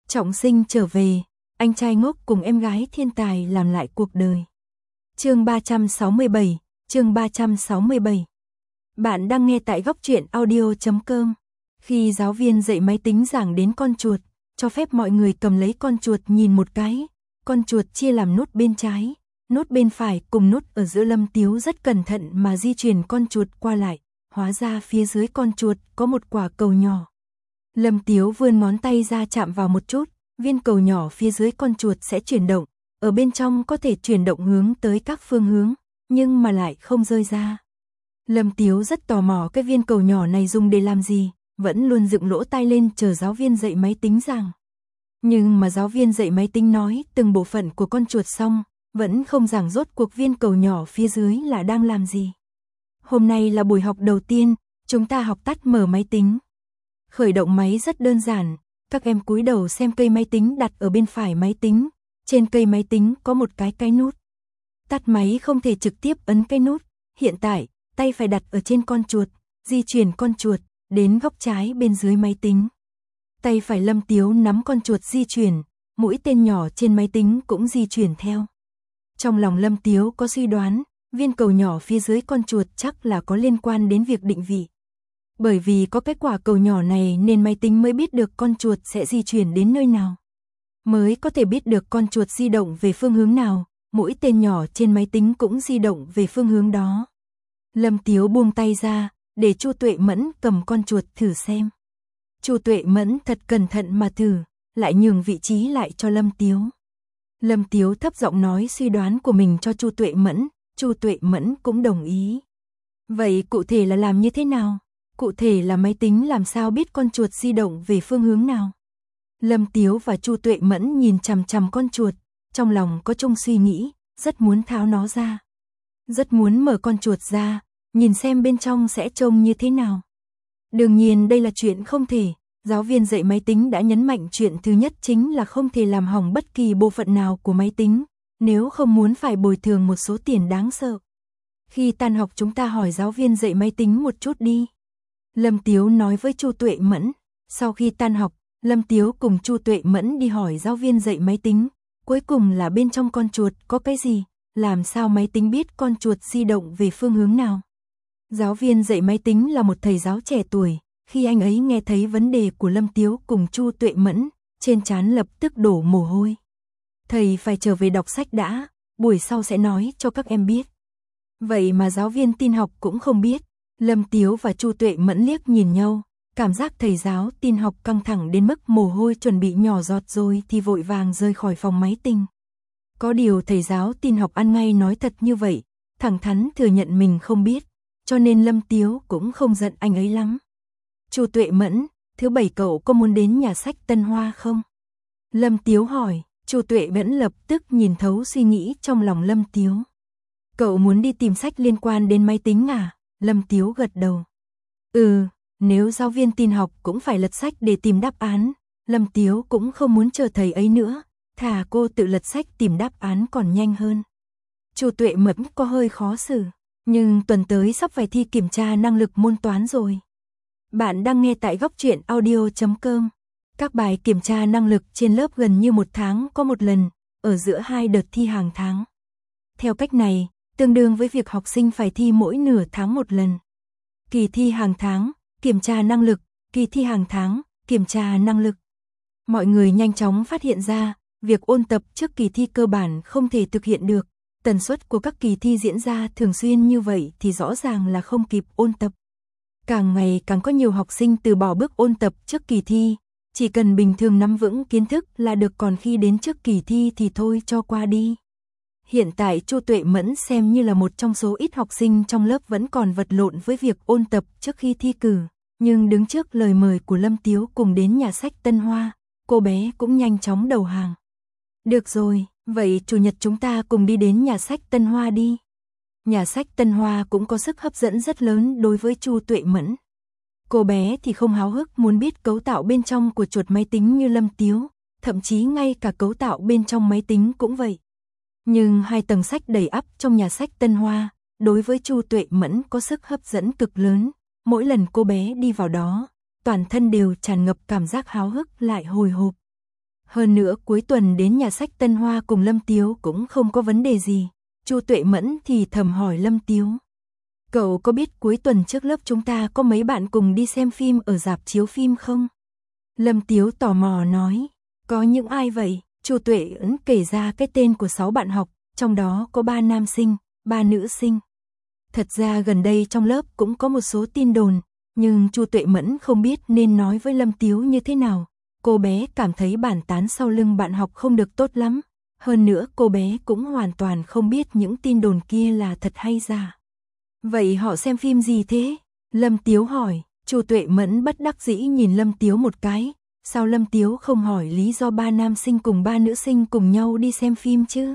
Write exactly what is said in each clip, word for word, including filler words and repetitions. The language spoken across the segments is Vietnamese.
Trọng sinh trở về, anh trai ngốc cùng em gái thiên tài làm lại cuộc đời. Chương ba trăm sáu mươi bảy, chương ba trăm sáu mươi bảy. Bạn đang nghe tại góc truyện audio chấm com. Khi giáo viên dạy máy tính giảng đến con chuột, cho phép mọi người cầm lấy con chuột nhìn một cái, con chuột chia làm nút bên trái, nút bên phải cùng nút ở giữa. Lâm Tiếu rất cẩn thận mà di chuyển con chuột qua lại, hóa ra phía dưới con chuột có một quả cầu nhỏ. Lâm Tiếu vươn ngón tay ra chạm vào một chút, viên cầu nhỏ phía dưới con chuột sẽ chuyển động, ở bên trong có thể chuyển động hướng tới các phương hướng, nhưng mà lại không rơi ra. Lâm Tiếu rất tò mò cái viên cầu nhỏ này dùng để làm gì, vẫn luôn dựng lỗ tai lên chờ giáo viên dạy máy tính giảng. Nhưng mà giáo viên dạy máy tính nói từng bộ phận của con chuột xong, vẫn không giảng rốt cuộc viên cầu nhỏ phía dưới là đang làm gì. Hôm nay là buổi học đầu tiên, chúng ta học tắt mở máy tính. Khởi động máy rất đơn giản, các em cúi đầu xem cây máy tính đặt ở bên phải máy tính, trên cây máy tính có một cái cái nút. Tắt máy không thể trực tiếp ấn cái nút, hiện tại, tay phải đặt ở trên con chuột, di chuyển con chuột đến góc trái bên dưới máy tính. Tay phải Lâm Tiếu nắm con chuột di chuyển, mũi tên nhỏ trên máy tính cũng di chuyển theo. Trong lòng Lâm Tiếu có suy đoán, viên cầu nhỏ phía dưới con chuột chắc là có liên quan đến việc định vị. Bởi vì có cái quả cầu nhỏ này nên máy tính mới biết được con chuột sẽ di chuyển đến nơi nào. Mới có thể biết được con chuột di động về phương hướng nào, mũi tên nhỏ trên máy tính cũng di động về phương hướng đó. Lâm Tiếu buông tay ra, để Chu Tuệ Mẫn cầm con chuột thử xem. Chu Tuệ Mẫn thật cẩn thận mà thử, lại nhường vị trí lại cho Lâm Tiếu. Lâm Tiếu thấp giọng nói suy đoán của mình cho Chu Tuệ Mẫn, Chu Tuệ Mẫn cũng đồng ý. Vậy cụ thể là làm như thế nào? Cụ thể là máy tính làm sao biết con chuột di động về phương hướng nào? Lâm Tiếu và Chu Tuệ Mẫn nhìn chằm chằm con chuột, trong lòng có chung suy nghĩ, rất muốn tháo nó ra. Rất muốn mở con chuột ra, nhìn xem bên trong sẽ trông như thế nào. Đương nhiên đây là chuyện không thể, giáo viên dạy máy tính đã nhấn mạnh chuyện thứ nhất chính là không thể làm hỏng bất kỳ bộ phận nào của máy tính, nếu không muốn phải bồi thường một số tiền đáng sợ. Khi tan học chúng ta hỏi giáo viên dạy máy tính một chút đi. Lâm Tiếu nói với Chu Tuệ Mẫn. Sau khi tan học, Lâm Tiếu cùng Chu Tuệ Mẫn đi hỏi giáo viên dạy máy tính, cuối cùng là bên trong con chuột có cái gì, làm sao máy tính biết con chuột di động về phương hướng nào. Giáo viên dạy máy tính là một thầy giáo trẻ tuổi, khi anh ấy nghe thấy vấn đề của Lâm Tiếu cùng Chu Tuệ Mẫn, trên trán lập tức đổ mồ hôi. Thầy phải trở về đọc sách đã, buổi sau sẽ nói cho các em biết. Vậy mà giáo viên tin học cũng không biết. Lâm Tiếu và Chu Tuệ Mẫn liếc nhìn nhau, cảm giác thầy giáo tin học căng thẳng đến mức mồ hôi chuẩn bị nhỏ giọt rồi thì vội vàng rời khỏi phòng máy tính. Có điều thầy giáo tin học ăn ngay nói thật như vậy, thẳng thắn thừa nhận mình không biết, cho nên Lâm Tiếu cũng không giận anh ấy lắm. Chu Tuệ Mẫn, thứ bảy cậu có muốn đến nhà sách Tân Hoa không? Lâm Tiếu hỏi, Chu Tuệ Mẫn lập tức nhìn thấu suy nghĩ trong lòng Lâm Tiếu. Cậu muốn đi tìm sách liên quan đến máy tính à? Lâm Tiếu gật đầu. Ừ, nếu giáo viên tin học cũng phải lật sách để tìm đáp án, Lâm Tiếu cũng không muốn chờ thầy ấy nữa, thà cô tự lật sách tìm đáp án còn nhanh hơn. Chu Tuệ Mẫn có hơi khó xử, nhưng tuần tới sắp phải thi kiểm tra năng lực môn toán rồi. Bạn đang nghe tại góc truyện audio chấm com. Các bài kiểm tra năng lực trên lớp gần như một tháng có một lần, ở giữa hai đợt thi hàng tháng. Theo cách này, tương đương với việc học sinh phải thi mỗi nửa tháng một lần. Kỳ thi hàng tháng, kiểm tra năng lực, kỳ thi hàng tháng, kiểm tra năng lực. Mọi người nhanh chóng phát hiện ra, việc ôn tập trước kỳ thi cơ bản không thể thực hiện được. Tần suất của các kỳ thi diễn ra thường xuyên như vậy thì rõ ràng là không kịp ôn tập. Càng ngày càng có nhiều học sinh từ bỏ bước ôn tập trước kỳ thi, chỉ cần bình thường nắm vững kiến thức là được, còn khi đến trước kỳ thi thì thôi cho qua đi. Hiện tại Chu Tuệ Mẫn xem như là một trong số ít học sinh trong lớp vẫn còn vật lộn với việc ôn tập trước khi thi cử, nhưng đứng trước lời mời của Lâm Tiếu cùng đến nhà sách Tân Hoa, cô bé cũng nhanh chóng đầu hàng. Được rồi, vậy chủ nhật chúng ta cùng đi đến nhà sách Tân Hoa đi. Nhà sách Tân Hoa cũng có sức hấp dẫn rất lớn đối với Chu Tuệ Mẫn. Cô bé thì không háo hức muốn biết cấu tạo bên trong của chuột máy tính như Lâm Tiếu, thậm chí ngay cả cấu tạo bên trong máy tính cũng vậy. Nhưng hai tầng sách đầy ắp trong nhà sách Tân Hoa, đối với Chu Tuệ Mẫn có sức hấp dẫn cực lớn, mỗi lần cô bé đi vào đó, toàn thân đều tràn ngập cảm giác háo hức lại hồi hộp. Hơn nữa cuối tuần đến nhà sách Tân Hoa cùng Lâm Tiếu cũng không có vấn đề gì. Chu Tuệ Mẫn thì thầm hỏi Lâm Tiếu. Cậu có biết cuối tuần trước lớp chúng ta có mấy bạn cùng đi xem phim ở rạp chiếu phim không? Lâm Tiếu tò mò nói. Có những ai vậy? Chu Tuệ Mẫn kể ra cái tên của sáu bạn học, trong đó có ba nam sinh, ba nữ sinh. Thật ra gần đây trong lớp cũng có một số tin đồn, nhưng Chu Tuệ Mẫn không biết nên nói với Lâm Tiếu như thế nào. Cô bé cảm thấy bàn tán sau lưng bạn học không được tốt lắm. Hơn nữa cô bé cũng hoàn toàn không biết những tin đồn kia là thật hay giả. Vậy họ xem phim gì thế? Lâm Tiếu hỏi. Chu Tuệ Mẫn bất đắc dĩ nhìn Lâm Tiếu một cái. Sao Lâm Tiếu không hỏi lý do ba nam sinh cùng ba nữ sinh cùng nhau đi xem phim chứ?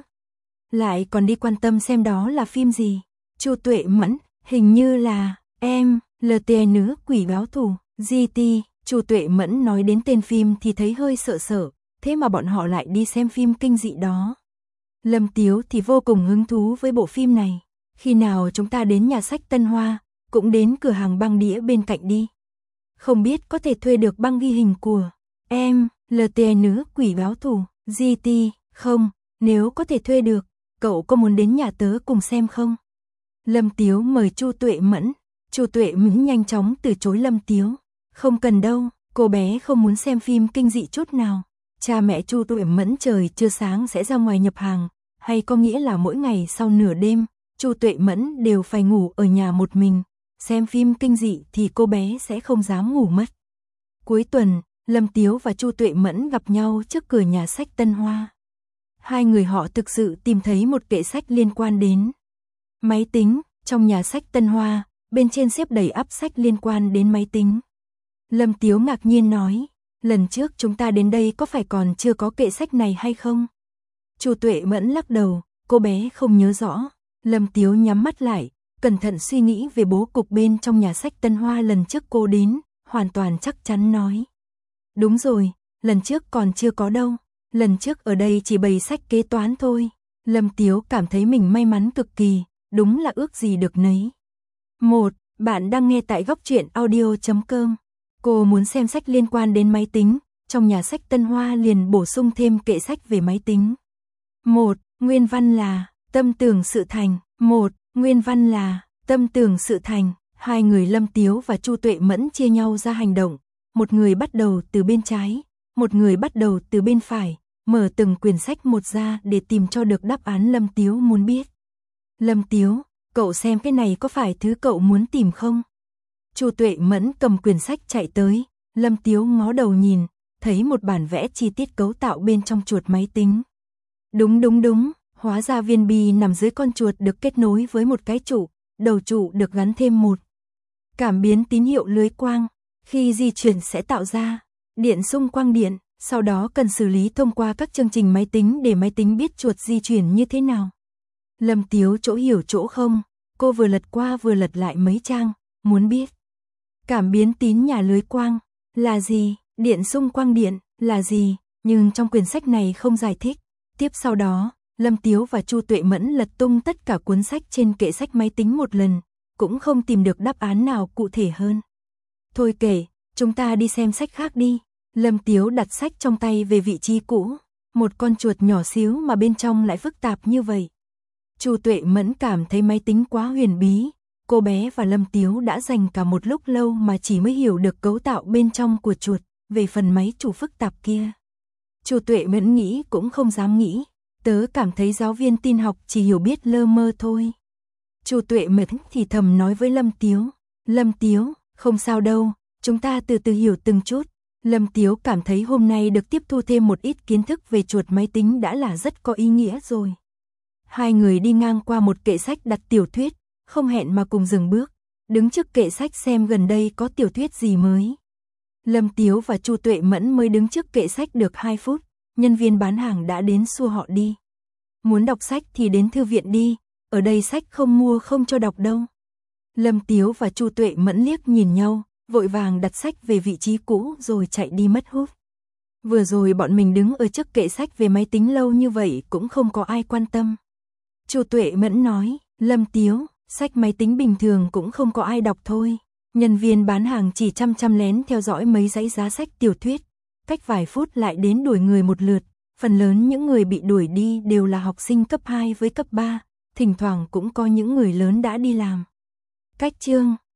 Lại còn đi quan tâm xem đó là phim gì? Chu Tuệ Mẫn, hình như là em, lờ tê nữ quỷ báo thù, giê tê. Chu Tuệ Mẫn nói đến tên phim thì thấy hơi sợ sợ, thế mà bọn họ lại đi xem phim kinh dị đó. Lâm Tiếu thì vô cùng hứng thú với bộ phim này. Khi nào chúng ta đến nhà sách Tân Hoa, cũng đến cửa hàng băng đĩa bên cạnh đi. Không biết có thể thuê được băng ghi hình của em, lờ tê nữ quỷ báo thù, giê tê, không, nếu có thể thuê được, cậu có muốn đến nhà tớ cùng xem không? Lâm Tiếu mời Chu Tuệ Mẫn. Chu Tuệ Mẫn nhanh chóng từ chối Lâm Tiếu. Không cần đâu, cô bé không muốn xem phim kinh dị chút nào. Cha mẹ Chu Tuệ Mẫn trời chưa sáng sẽ ra ngoài nhập hàng, hay có nghĩa là mỗi ngày sau nửa đêm, Chu Tuệ Mẫn đều phải ngủ ở nhà một mình. Xem phim kinh dị thì cô bé sẽ không dám ngủ mất. Cuối tuần, Lâm Tiếu và Chu Tuệ Mẫn gặp nhau trước cửa nhà sách Tân Hoa. Hai người họ thực sự tìm thấy một kệ sách liên quan đến máy tính. Trong nhà sách Tân Hoa, bên trên xếp đầy ắp sách liên quan đến máy tính. Lâm Tiếu ngạc nhiên nói, lần trước chúng ta đến đây có phải còn chưa có kệ sách này hay không? Chu Tuệ Mẫn lắc đầu, cô bé không nhớ rõ. Lâm Tiếu nhắm mắt lại, cẩn thận suy nghĩ về bố cục bên trong nhà sách Tân Hoa lần trước cô đến, hoàn toàn chắc chắn nói. Đúng rồi, lần trước còn chưa có đâu, lần trước ở đây chỉ bày sách kế toán thôi. Lâm Tiếu cảm thấy mình may mắn cực kỳ, đúng là ước gì được nấy. Một, bạn đang nghe tại góc truyện audio chấm com. Cô muốn xem sách liên quan đến máy tính, trong nhà sách Tân Hoa liền bổ sung thêm kệ sách về máy tính. Một, nguyên văn là tâm tưởng sự thành. Một, nguyên văn là tâm tưởng sự thành. Hai người Lâm Tiếu và Chu Tuệ Mẫn chia nhau ra hành động. Một người bắt đầu từ bên trái, một người bắt đầu từ bên phải, mở từng quyển sách một ra để tìm cho được đáp án Lâm Tiếu muốn biết. Lâm Tiếu, cậu xem cái này có phải thứ cậu muốn tìm không? Chu Tuệ Mẫn cầm quyển sách chạy tới, Lâm Tiếu ngó đầu nhìn, thấy một bản vẽ chi tiết cấu tạo bên trong chuột máy tính. Đúng đúng đúng, hóa ra viên bi nằm dưới con chuột được kết nối với một cái trụ, đầu trụ được gắn thêm một cảm biến tín hiệu lưới quang, khi di chuyển sẽ tạo ra điện xung quang điện, sau đó cần xử lý thông qua các chương trình máy tính để máy tính biết chuột di chuyển như thế nào. Lâm Tiếu chỗ hiểu chỗ không, cô vừa lật qua vừa lật lại mấy trang, muốn biết. Cảm biến tín nhà lưới quang là gì, điện xung quang điện là gì, nhưng trong quyển sách này không giải thích. Tiếp sau đó, Lâm Tiếu và Chu Tuệ Mẫn lật tung tất cả cuốn sách trên kệ sách máy tính một lần, cũng không tìm được đáp án nào cụ thể hơn. Thôi kệ, chúng ta đi xem sách khác đi. Lâm Tiếu đặt sách trong tay về vị trí cũ, một con chuột nhỏ xíu mà bên trong lại phức tạp như vậy. Chu Tuệ Mẫn cảm thấy máy tính quá huyền bí, cô bé và Lâm Tiếu đã dành cả một lúc lâu mà chỉ mới hiểu được cấu tạo bên trong của chuột, về phần máy chủ phức tạp kia. Chu Tuệ Mẫn nghĩ cũng không dám nghĩ, tớ cảm thấy giáo viên tin học chỉ hiểu biết lơ mơ thôi. Chu Tuệ Mẫn thì thầm nói với Lâm Tiếu, Lâm Tiếu, không sao đâu, chúng ta từ từ hiểu từng chút. Lâm Tiếu cảm thấy hôm nay được tiếp thu thêm một ít kiến thức về chuột máy tính đã là rất có ý nghĩa rồi. Hai người đi ngang qua một kệ sách đặt tiểu thuyết, không hẹn mà cùng dừng bước, đứng trước kệ sách xem gần đây có tiểu thuyết gì mới. Lâm Tiếu và Chu Tuệ Mẫn mới đứng trước kệ sách được hai phút, nhân viên bán hàng đã đến xua họ đi. Muốn đọc sách thì đến thư viện đi, ở đây sách không mua không cho đọc đâu. Lâm Tiếu và Chu Tuệ Mẫn liếc nhìn nhau, vội vàng đặt sách về vị trí cũ rồi chạy đi mất hút. Vừa rồi bọn mình đứng ở trước kệ sách về máy tính lâu như vậy cũng không có ai quan tâm. Chu Tuệ Mẫn nói, Lâm Tiếu, sách máy tính bình thường cũng không có ai đọc thôi. Nhân viên bán hàng chỉ chăm chăm lén theo dõi mấy dãy giá sách tiểu thuyết. cách vài phút lại đến đuổi người một lượt, phần lớn những người bị đuổi đi đều là học sinh cấp hai với cấp ba, thỉnh thoảng cũng có những người lớn đã đi làm. Cách chương